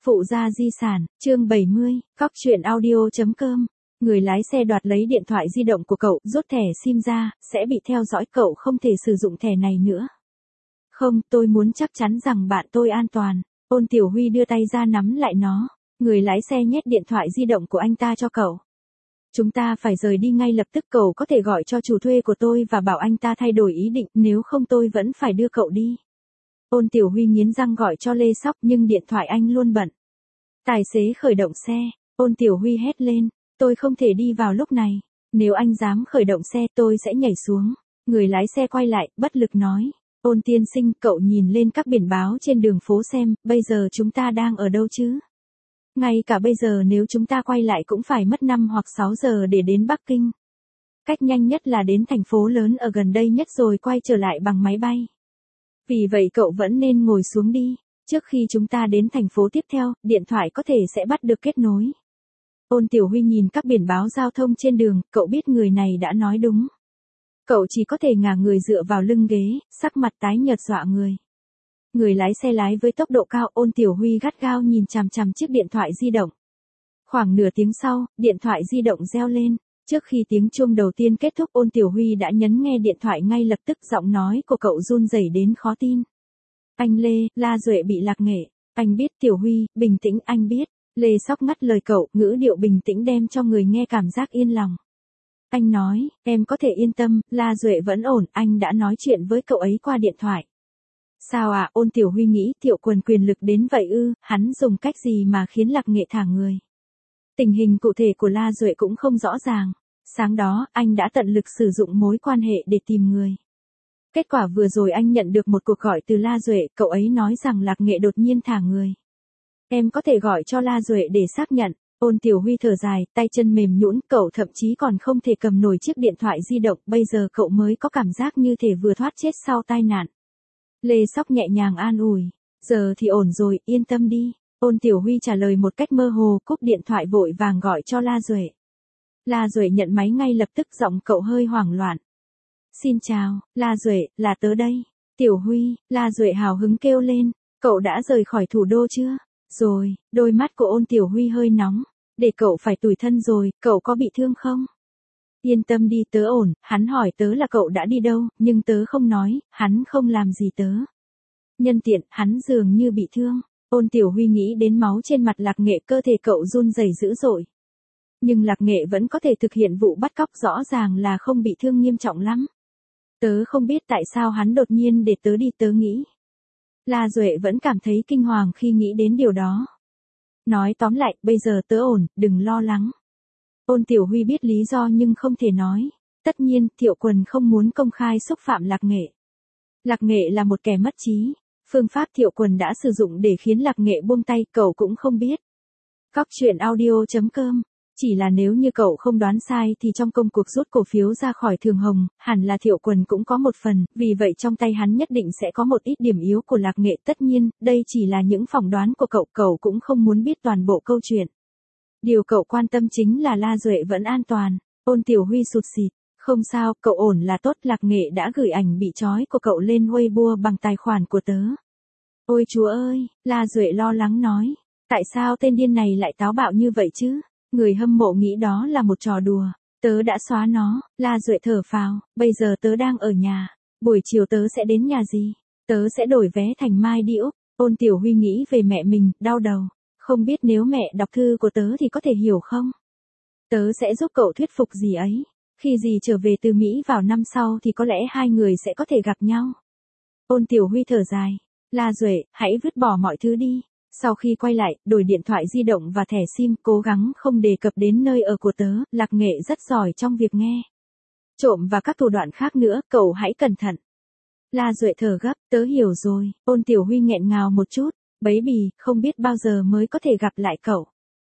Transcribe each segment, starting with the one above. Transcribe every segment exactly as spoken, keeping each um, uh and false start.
Phụ gia di sản, chương bảy mươi, cóc truyện audio chấm com. Người lái xe đoạt lấy điện thoại di động của cậu, rút thẻ SIM ra, sẽ bị theo dõi, cậu không thể sử dụng thẻ này nữa. Không, tôi muốn chắc chắn rằng bạn tôi an toàn. Ôn Tiểu Huy đưa tay ra nắm lại nó. Người lái xe nhét điện thoại di động của anh ta cho cậu. Chúng ta phải rời đi ngay lập tức, cậu có thể gọi cho chủ thuê của tôi và bảo anh ta thay đổi ý định, nếu không tôi vẫn phải đưa cậu đi. Ôn Tiểu Huy nghiến răng gọi cho Lê Sóc nhưng điện thoại anh luôn bận. Tài xế khởi động xe, Ôn Tiểu Huy hét lên, tôi không thể đi vào lúc này, nếu anh dám khởi động xe tôi sẽ nhảy xuống. Người lái xe quay lại, bất lực nói, Ôn tiên sinh, cậu nhìn lên các biển báo trên đường phố xem, bây giờ chúng ta đang ở đâu chứ? Ngay cả bây giờ nếu chúng ta quay lại cũng phải mất năm hoặc sáu giờ để đến Bắc Kinh. Cách nhanh nhất là đến thành phố lớn ở gần đây nhất rồi quay trở lại bằng máy bay. Vì vậy cậu vẫn nên ngồi xuống đi, trước khi chúng ta đến thành phố tiếp theo, điện thoại có thể sẽ bắt được kết nối. Ôn Tiểu Huy nhìn các biển báo giao thông trên đường, cậu biết người này đã nói đúng. Cậu chỉ có thể ngả người dựa vào lưng ghế, sắc mặt tái nhợt dọa người. Người lái xe lái với tốc độ cao, Ôn Tiểu Huy gắt gao nhìn chằm chằm chiếc điện thoại di động. Khoảng nửa tiếng sau, điện thoại di động reo lên. Trước khi tiếng chuông đầu tiên kết thúc, Ôn Tiểu Huy đã nhấn nghe điện thoại ngay lập tức, giọng nói của cậu run rẩy đến khó tin. Anh Lê, La Duệ bị lạc nghệ. Anh biết. Tiểu Huy, bình tĩnh, anh biết. Lê Sóc ngắt lời cậu, ngữ điệu bình tĩnh đem cho người nghe cảm giác yên lòng. Anh nói, em có thể yên tâm, La Duệ vẫn ổn, anh đã nói chuyện với cậu ấy qua điện thoại. Sao à? Ôn Tiểu Huy nghĩ, Thiệu Quần quyền lực đến vậy ư, hắn dùng cách gì mà khiến lạc nghệ thả người? Tình hình cụ thể của La Duệ cũng không rõ ràng. Sáng đó, anh đã tận lực sử dụng mối quan hệ để tìm người. Kết quả vừa rồi anh nhận được một cuộc gọi từ La Duệ, cậu ấy nói rằng lạc nghệ đột nhiên thả người. Em có thể gọi cho La Duệ để xác nhận. Ôn Tiểu Huy thở dài, tay chân mềm nhũn, cậu thậm chí còn không thể cầm nổi chiếc điện thoại di động, bây giờ cậu mới có cảm giác như thể vừa thoát chết sau tai nạn. Lê Sóc nhẹ nhàng an ủi, giờ thì ổn rồi, yên tâm đi. Ôn Tiểu Huy trả lời một cách mơ hồ, cúp điện thoại vội vàng gọi cho La Duệ. La Duệ nhận máy ngay lập tức, giọng cậu hơi hoảng loạn. Xin chào, La Duệ, là tớ đây. Tiểu Huy, La Duệ hào hứng kêu lên, cậu đã rời khỏi thủ đô chưa? Rồi, đôi mắt của Ôn Tiểu Huy hơi nóng, để cậu phải tủi thân rồi, cậu có bị thương không? Yên tâm đi, tớ ổn. Hắn hỏi tớ là cậu đã đi đâu, nhưng tớ không nói, hắn không làm gì tớ. Nhân tiện, hắn dường như bị thương. Ôn Tiểu Huy nghĩ đến máu trên mặt lạc nghệ, cơ thể cậu run rẩy dữ dội. Nhưng lạc nghệ vẫn có thể thực hiện vụ bắt cóc, rõ ràng là không bị thương nghiêm trọng lắm. Tớ không biết tại sao hắn đột nhiên để tớ đi, tớ nghĩ. La Duệ vẫn cảm thấy kinh hoàng khi nghĩ đến điều đó. Nói tóm lại, bây giờ tớ ổn, đừng lo lắng. Ôn Tiểu Huy biết lý do nhưng không thể nói. Tất nhiên, Thiệu Quần không muốn công khai xúc phạm lạc nghệ. Lạc nghệ là một kẻ mất trí. Phương pháp Thiệu Quần đã sử dụng để khiến lạc nghệ buông tay, cậu cũng không biết. Cóc truyện audio chấm com. Chỉ là nếu như cậu không đoán sai thì trong công cuộc rút cổ phiếu ra khỏi Thường Hồng, hẳn là Thiệu Quần cũng có một phần, vì vậy trong tay hắn nhất định sẽ có một ít điểm yếu của lạc nghệ. Tất nhiên, đây chỉ là những phỏng đoán của cậu, cậu cũng không muốn biết toàn bộ câu chuyện. Điều cậu quan tâm chính là La Duệ vẫn an toàn. Ôn Tiểu Huy sụt sịt, không sao, cậu ổn là tốt. Lạc nghệ đã gửi ảnh bị trói của cậu lên Weibo bằng tài khoản của tớ. Ôi chúa ơi, La Duệ lo lắng nói, tại sao tên điên này lại táo bạo như vậy chứ? Người hâm mộ nghĩ đó là một trò đùa. Tớ đã xóa nó. La Duệ thở phào, bây giờ tớ đang ở nhà. Buổi chiều tớ sẽ đến nhà gì? Tớ sẽ đổi vé thành mai đi Úc. Ôn Tiểu Huy nghĩ về mẹ mình, đau đầu. Không biết nếu mẹ đọc thư của tớ thì có thể hiểu không? Tớ sẽ giúp cậu thuyết phục dì ấy. Khi dì trở về từ Mỹ vào năm sau thì có lẽ hai người sẽ có thể gặp nhau. Ôn Tiểu Huy thở dài. La Duệ, hãy vứt bỏ mọi thứ đi. Sau khi quay lại, đổi điện thoại di động và thẻ SIM, cố gắng không đề cập đến nơi ở của tớ, lạc nghệ rất giỏi trong việc nghe trộm và các thủ đoạn khác nữa, cậu hãy cẩn thận. La Duệ thở gấp, tớ hiểu rồi. Ôn Tiểu Huy nghẹn ngào một chút, baby, không biết bao giờ mới có thể gặp lại cậu.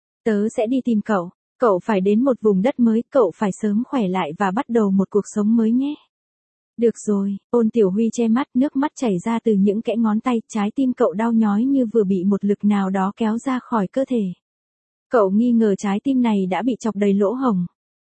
Tớ sẽ đi tìm cậu, cậu phải đến một vùng đất mới, cậu phải sớm khỏe lại và bắt đầu một cuộc sống mới nhé. Được rồi, Ôn Tiểu Huy che mắt, nước mắt chảy ra từ những kẽ ngón tay, trái tim cậu đau nhói như vừa bị một lực nào đó kéo ra khỏi cơ thể. Cậu nghi ngờ trái tim này đã bị chọc đầy lỗ hổng.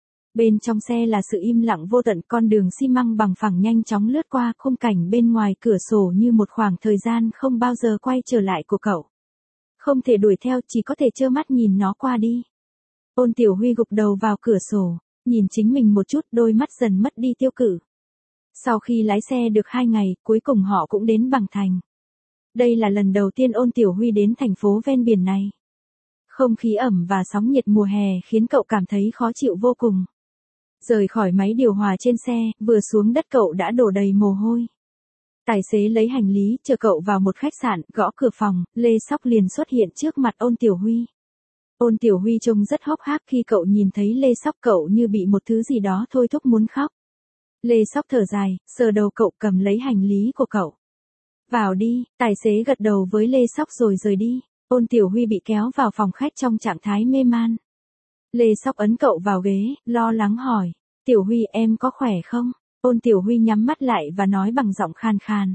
Bên trong xe là sự im lặng vô tận, con đường xi măng bằng phẳng nhanh chóng lướt qua, khung cảnh bên ngoài cửa sổ như một khoảng thời gian không bao giờ quay trở lại của cậu. Không thể đuổi theo, chỉ có thể trơ mắt nhìn nó qua đi. Ôn Tiểu Huy gục đầu vào cửa sổ, nhìn chính mình một chút, đôi mắt dần mất đi tiêu cự. Sau khi lái xe được hai ngày, cuối cùng họ cũng đến Bằng Thành. Đây là lần đầu tiên Ôn Tiểu Huy đến thành phố ven biển này. Không khí ẩm và sóng nhiệt mùa hè khiến cậu cảm thấy khó chịu vô cùng. Rời khỏi máy điều hòa trên xe, vừa xuống đất cậu đã đổ đầy mồ hôi. Tài xế lấy hành lý chờ cậu vào một khách sạn, gõ cửa phòng, Lê Sóc liền xuất hiện trước mặt Ôn Tiểu Huy. Ôn Tiểu Huy trông rất hốc hác khi cậu nhìn thấy Lê Sóc, cậu như bị một thứ gì đó thôi thúc muốn khóc. Lê Sóc thở dài, sờ đầu cậu, cầm lấy hành lý của cậu. Vào đi, tài xế gật đầu với Lê Sóc rồi rời đi. Ôn Tiểu Huy bị kéo vào phòng khách trong trạng thái mê man. Lê Sóc ấn cậu vào ghế, lo lắng hỏi, Tiểu Huy em có khỏe không? Ôn Tiểu Huy nhắm mắt lại và nói bằng giọng khan khan.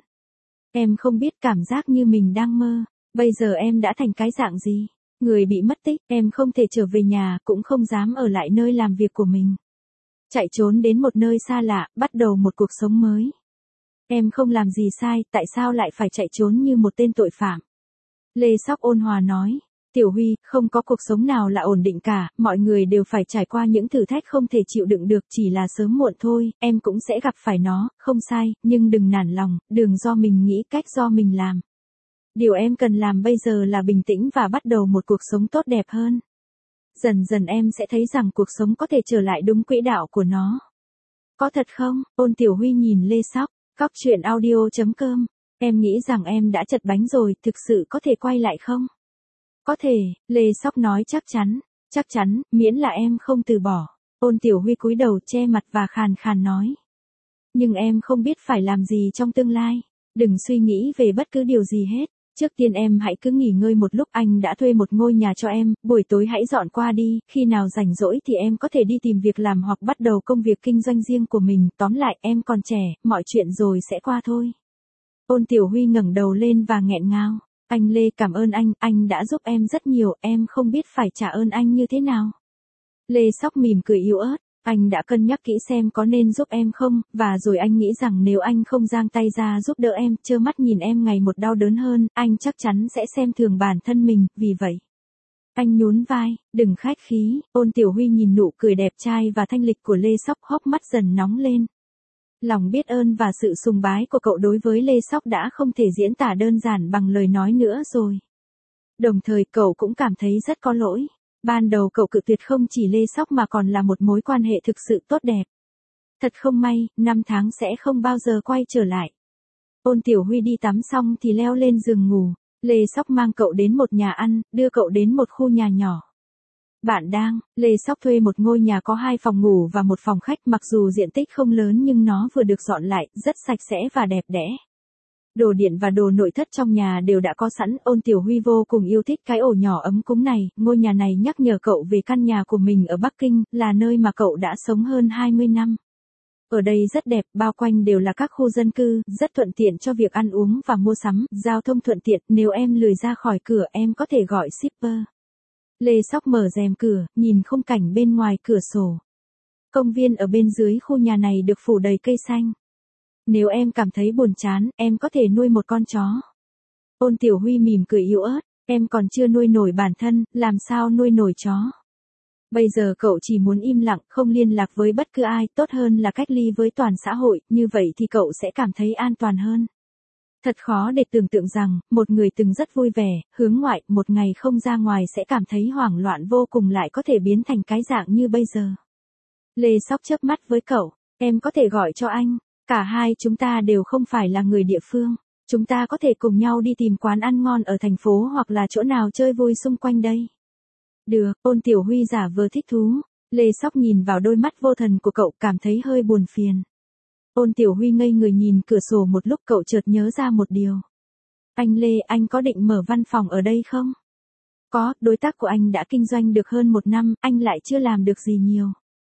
Em không biết, cảm giác như mình đang mơ. Bây giờ em đã thành cái dạng gì? Người bị mất tích, em không thể trở về nhà, cũng không dám ở lại nơi làm việc của mình. Chạy trốn đến một nơi xa lạ, bắt đầu một cuộc sống mới. Em không làm gì sai, tại sao lại phải chạy trốn như một tên tội phạm? Lê Sóc ôn hòa nói, Tiểu Huy, không có cuộc sống nào là ổn định cả, mọi người đều phải trải qua những thử thách không thể chịu đựng được, chỉ là sớm muộn thôi, em cũng sẽ gặp phải nó, không sai, nhưng đừng nản lòng, đừng do mình nghĩ cách do mình làm. Điều em cần làm bây giờ là bình tĩnh và bắt đầu một cuộc sống tốt đẹp hơn. Dần dần em sẽ thấy rằng cuộc sống có thể trở lại đúng quỹ đạo của nó. Có thật không? Ôn Tiểu Huy nhìn Lê Sóc, Cóc truyện audio chấm com. Em nghĩ rằng em đã chật bánh rồi, thực sự có thể quay lại không? Có thể, Lê Sóc nói chắc chắn, chắc chắn, miễn là em không từ bỏ. Ôn Tiểu Huy cúi đầu che mặt và khàn khàn nói. Nhưng em không biết phải làm gì trong tương lai. Đừng suy nghĩ về bất cứ điều gì hết. Trước tiên em hãy cứ nghỉ ngơi một lúc, anh đã thuê một ngôi nhà cho em, buổi tối hãy dọn qua đi, khi nào rảnh rỗi thì em có thể đi tìm việc làm hoặc bắt đầu công việc kinh doanh riêng của mình, tóm lại em còn trẻ, mọi chuyện rồi sẽ qua thôi. Ôn Tiểu Huy ngẩng đầu lên và nghẹn ngào, anh Lê cảm ơn anh, anh đã giúp em rất nhiều, em không biết phải trả ơn anh như thế nào. Lê Sóc mỉm cười yếu ớt. Anh đã cân nhắc kỹ xem có nên giúp em không, và rồi anh nghĩ rằng nếu anh không giang tay ra giúp đỡ em, trơ mắt nhìn em ngày một đau đớn hơn, anh chắc chắn sẽ xem thường bản thân mình, vì vậy. Anh nhún vai, đừng khách khí, Ôn Tiểu Huy nhìn nụ cười đẹp trai và thanh lịch của Lê Sóc, hốc mắt dần nóng lên. Lòng biết ơn và sự sùng bái của cậu đối với Lê Sóc đã không thể diễn tả đơn giản bằng lời nói nữa rồi. Đồng thời cậu cũng cảm thấy rất có lỗi. Ban đầu cậu cự tuyệt không chỉ Lê Sóc mà còn là một mối quan hệ thực sự tốt đẹp. Thật không may, năm tháng sẽ không bao giờ quay trở lại. Ôn Tiểu Huy đi tắm xong thì leo lên giường ngủ. Lê Sóc mang cậu đến một nhà ăn, đưa cậu đến một khu nhà nhỏ. Bạn đang, Lê Sóc thuê một ngôi nhà có hai phòng ngủ và một phòng khách, mặc dù diện tích không lớn nhưng nó vừa được dọn lại, rất sạch sẽ và đẹp đẽ. Đồ điện và đồ nội thất trong nhà đều đã có sẵn, Ôn Tiểu Huy vô cùng yêu thích cái ổ nhỏ ấm cúng này, ngôi nhà này nhắc nhở cậu về căn nhà của mình ở Bắc Kinh, là nơi mà cậu đã sống hơn hai mươi năm. Ở đây rất đẹp, bao quanh đều là các khu dân cư, rất thuận tiện cho việc ăn uống và mua sắm, giao thông thuận tiện, nếu em lười ra khỏi cửa em có thể gọi shipper. Lê Sóc mở rèm cửa, nhìn khung cảnh bên ngoài cửa sổ. Công viên ở bên dưới khu nhà này được phủ đầy cây xanh. Nếu em cảm thấy buồn chán, em có thể nuôi một con chó. Ôn Tiểu Huy mỉm cười yếu ớt, em còn chưa nuôi nổi bản thân, làm sao nuôi nổi chó. Bây giờ cậu chỉ muốn im lặng, không liên lạc với bất cứ ai, tốt hơn là cách ly với toàn xã hội, như vậy thì cậu sẽ cảm thấy an toàn hơn. Thật khó để tưởng tượng rằng, một người từng rất vui vẻ, hướng ngoại, một ngày không ra ngoài sẽ cảm thấy hoảng loạn vô cùng lại có thể biến thành cái dạng như bây giờ. Lê Sóc chớp mắt với cậu, em có thể gọi cho anh. Cả hai chúng ta đều không phải là người địa phương. Chúng ta có thể cùng nhau đi tìm quán ăn ngon ở thành phố hoặc là chỗ nào chơi vui xung quanh đây. Được, Ôn Tiểu Huy giả vờ thích thú. Lê Sóc nhìn vào đôi mắt vô thần của cậu, cảm thấy hơi buồn phiền. Ôn Tiểu Huy ngây người nhìn cửa sổ một lúc, cậu chợt nhớ ra một điều. Anh Lê, anh có định mở văn phòng ở đây không? Có, đối tác của anh đã kinh doanh được hơn một năm, anh lại chưa làm được gì nhiều.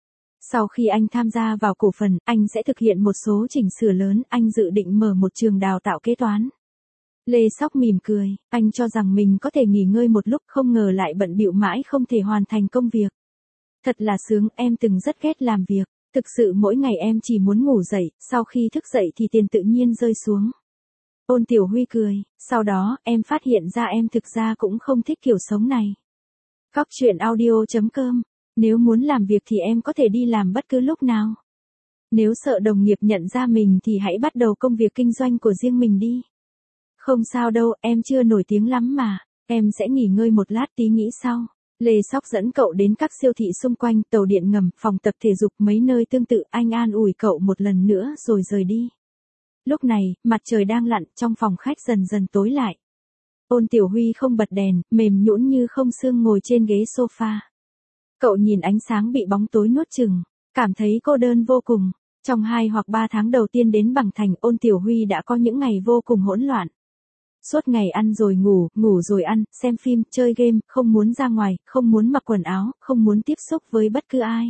Sau khi anh tham gia vào cổ phần, anh sẽ thực hiện một số chỉnh sửa lớn, anh dự định mở một trường đào tạo kế toán. Lê Sóc mỉm cười, anh cho rằng mình có thể nghỉ ngơi một lúc, không ngờ lại bận bịu mãi không thể hoàn thành công việc. Thật là sướng, em từng rất ghét làm việc, thực sự mỗi ngày em chỉ muốn ngủ dậy, sau khi thức dậy thì tiền tự nhiên rơi xuống. Ôn Tiểu Huy cười, sau đó, em phát hiện ra em thực ra cũng không thích kiểu sống này. Cóc truyện audio chấm com, nếu muốn làm việc thì em có thể đi làm bất cứ lúc nào. Nếu sợ đồng nghiệp nhận ra mình thì hãy bắt đầu công việc kinh doanh của riêng mình đi. Không sao đâu, em chưa nổi tiếng lắm mà, em sẽ nghỉ ngơi một lát tí nghĩ sau. Lê Sóc dẫn cậu đến các siêu thị xung quanh, tàu điện ngầm, phòng tập thể dục, mấy nơi tương tự, anh an ủi cậu một lần nữa rồi rời đi. Lúc này, mặt trời đang lặn, trong phòng khách dần dần tối lại. Ôn Tiểu Huy không bật đèn, mềm nhũn như không xương ngồi trên ghế sofa. Cậu nhìn ánh sáng bị bóng tối nuốt chửng, cảm thấy cô đơn vô cùng. Trong hai hoặc ba tháng đầu tiên đến Bằng Thành, Ôn Tiểu Huy đã có những ngày vô cùng hỗn loạn. Suốt ngày ăn rồi ngủ, ngủ rồi ăn, xem phim, chơi game, không muốn ra ngoài, không muốn mặc quần áo, không muốn tiếp xúc với bất cứ ai.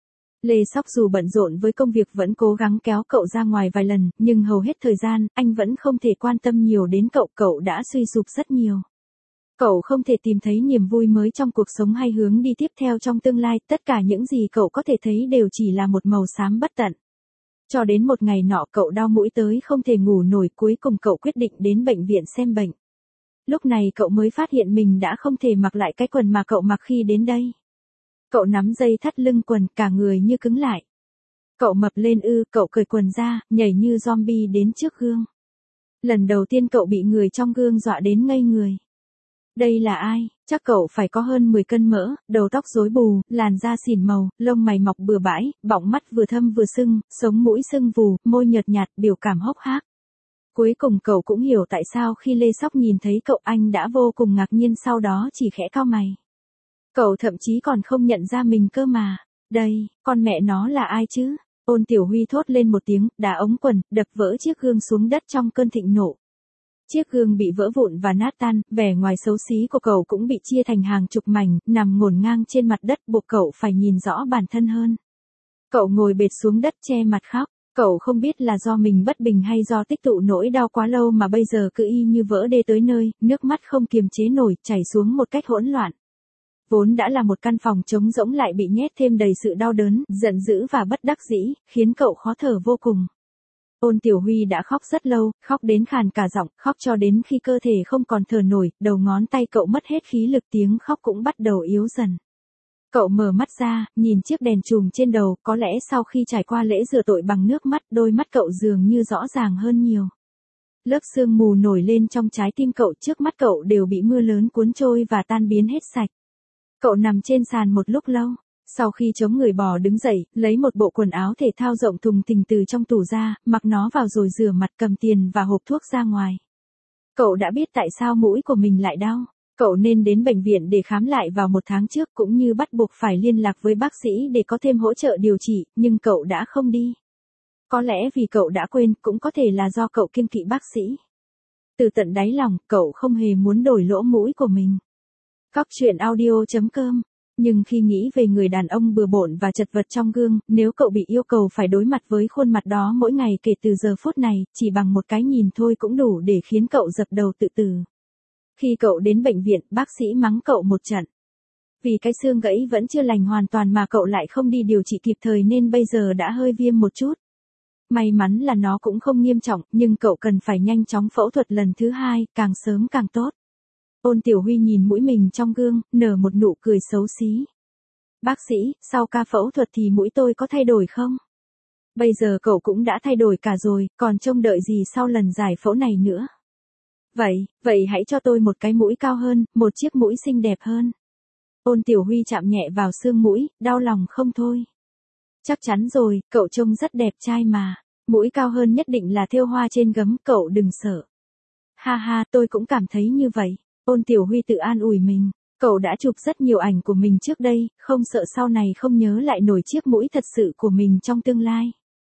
Lê Sóc dù bận rộn với công việc vẫn cố gắng kéo cậu ra ngoài vài lần, nhưng hầu hết thời gian, anh vẫn không thể quan tâm nhiều đến cậu, cậu đã suy sụp rất nhiều. Cậu không thể tìm thấy niềm vui mới trong cuộc sống hay hướng đi tiếp theo trong tương lai, tất cả những gì cậu có thể thấy đều chỉ là một màu xám bất tận. Cho đến một ngày nọ cậu đau mũi tới không thể ngủ nổi, cuối cùng cậu quyết định đến bệnh viện xem bệnh. Lúc này cậu mới phát hiện mình đã không thể mặc lại cái quần mà cậu mặc khi đến đây. Cậu nắm dây thắt lưng quần, cả người như cứng lại. Cậu mập lên ư, cậu cởi quần ra, nhảy như zombie đến trước gương. Lần đầu tiên cậu bị người trong gương dọa đến ngây người. Đây là ai? Chắc cậu phải có hơn mười cân mỡ, đầu tóc rối bù, làn da xỉn màu, lông mày mọc bừa bãi, bọng mắt vừa thâm vừa sưng, sống mũi sưng vù, môi nhợt nhạt, biểu cảm hốc hác. Cuối cùng cậu cũng hiểu tại sao khi Lê Sóc nhìn thấy cậu anh đã vô cùng ngạc nhiên, sau đó chỉ khẽ cau mày. Cậu thậm chí còn không nhận ra mình cơ mà. Đây, con mẹ nó là ai chứ? Ôn Tiểu Huy thốt lên một tiếng, đá ống quần, đập vỡ chiếc gương xuống đất trong cơn thịnh nộ. Chiếc gương bị vỡ vụn và nát tan, vẻ ngoài xấu xí của cậu cũng bị chia thành hàng chục mảnh, nằm ngổn ngang trên mặt đất, buộc cậu phải nhìn rõ bản thân hơn. Cậu ngồi bệt xuống đất che mặt khóc, cậu không biết là do mình bất bình hay do tích tụ nỗi đau quá lâu mà bây giờ cứ y như vỡ đê tới nơi, nước mắt không kiềm chế nổi, chảy xuống một cách hỗn loạn. Vốn đã là một căn phòng trống rỗng lại bị nhét thêm đầy sự đau đớn, giận dữ và bất đắc dĩ, khiến cậu khó thở vô cùng. Ôn Tiểu Huy đã khóc rất lâu, khóc đến khàn cả giọng, khóc cho đến khi cơ thể không còn thở nổi, đầu ngón tay cậu mất hết khí lực, tiếng khóc cũng bắt đầu yếu dần. Cậu mở mắt ra, nhìn chiếc đèn chùm trên đầu, có lẽ sau khi trải qua lễ rửa tội bằng nước mắt, đôi mắt cậu dường như rõ ràng hơn nhiều. Lớp sương mù nổi lên trong trái tim cậu, trước mắt cậu đều bị mưa lớn cuốn trôi và tan biến hết sạch. Cậu nằm trên sàn một lúc lâu. Sau khi chống người bò đứng dậy, lấy một bộ quần áo thể thao rộng thùng thình từ trong tủ ra, mặc nó vào rồi rửa mặt, cầm tiền và hộp thuốc ra ngoài. Cậu đã biết tại sao mũi của mình lại đau. Cậu nên đến bệnh viện để khám lại vào một tháng trước, cũng như bắt buộc phải liên lạc với bác sĩ để có thêm hỗ trợ điều trị, nhưng cậu đã không đi. Có lẽ vì cậu đã quên, cũng có thể là do cậu kiêng kỵ bác sĩ. Từ tận đáy lòng, cậu không hề muốn đổi lỗ mũi của mình. Cóc truyện audio chấm com. Nhưng khi nghĩ về người đàn ông bừa bộn và chật vật trong gương, nếu cậu bị yêu cầu phải đối mặt với khuôn mặt đó mỗi ngày kể từ giờ phút này, chỉ bằng một cái nhìn thôi cũng đủ để khiến cậu dập đầu tự tử. Khi cậu đến bệnh viện, bác sĩ mắng cậu một trận. Vì cái xương gãy vẫn chưa lành hoàn toàn mà cậu lại không đi điều trị kịp thời nên bây giờ đã hơi viêm một chút. May mắn là nó cũng không nghiêm trọng, nhưng cậu cần phải nhanh chóng phẫu thuật lần thứ hai, càng sớm càng tốt. Ôn Tiểu Huy nhìn mũi mình trong gương, nở một nụ cười xấu xí. Bác sĩ, sau ca phẫu thuật thì mũi tôi có thay đổi không? Bây giờ cậu cũng đã thay đổi cả rồi, còn trông đợi gì sau lần giải phẫu này nữa? Vậy, vậy hãy cho tôi một cái mũi cao hơn, một chiếc mũi xinh đẹp hơn. Ôn Tiểu Huy chạm nhẹ vào xương mũi, đau lòng không thôi. Chắc chắn rồi, cậu trông rất đẹp trai mà. Mũi cao hơn nhất định là thêu hoa trên gấm, cậu đừng sợ. Ha ha, tôi cũng cảm thấy như vậy. Ôn Tiểu Huy tự an ủi mình, cậu đã chụp rất nhiều ảnh của mình trước đây, không sợ sau này không nhớ lại nổi chiếc mũi thật sự của mình trong tương lai.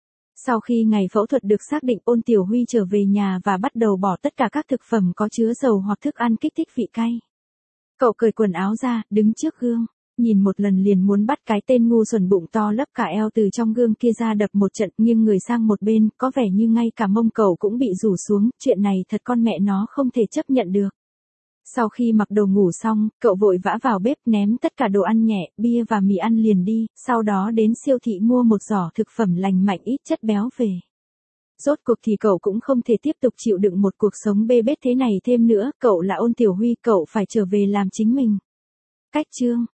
Sau khi ngày phẫu thuật được xác định, Ôn Tiểu Huy trở về nhà và bắt đầu bỏ tất cả các thực phẩm có chứa dầu hoặc thức ăn kích thích vị cay. Cậu cởi quần áo ra, đứng trước gương, nhìn một lần liền muốn bắt cái tên ngu xuẩn bụng to lấp cả eo từ trong gương kia ra đập một trận, nghiêng người sang một bên, có vẻ như ngay cả mông cậu cũng bị rủ xuống, chuyện này thật con mẹ nó không thể chấp nhận được. Sau khi mặc đồ ngủ xong, cậu vội vã vào bếp ném tất cả đồ ăn nhẹ, bia và mì ăn liền đi, sau đó đến siêu thị mua một giỏ thực phẩm lành mạnh ít chất béo về. Rốt cuộc thì cậu cũng không thể tiếp tục chịu đựng một cuộc sống bê bết thế này thêm nữa, cậu là Ôn Tiểu Huy, cậu phải trở về làm chính mình. Cách chương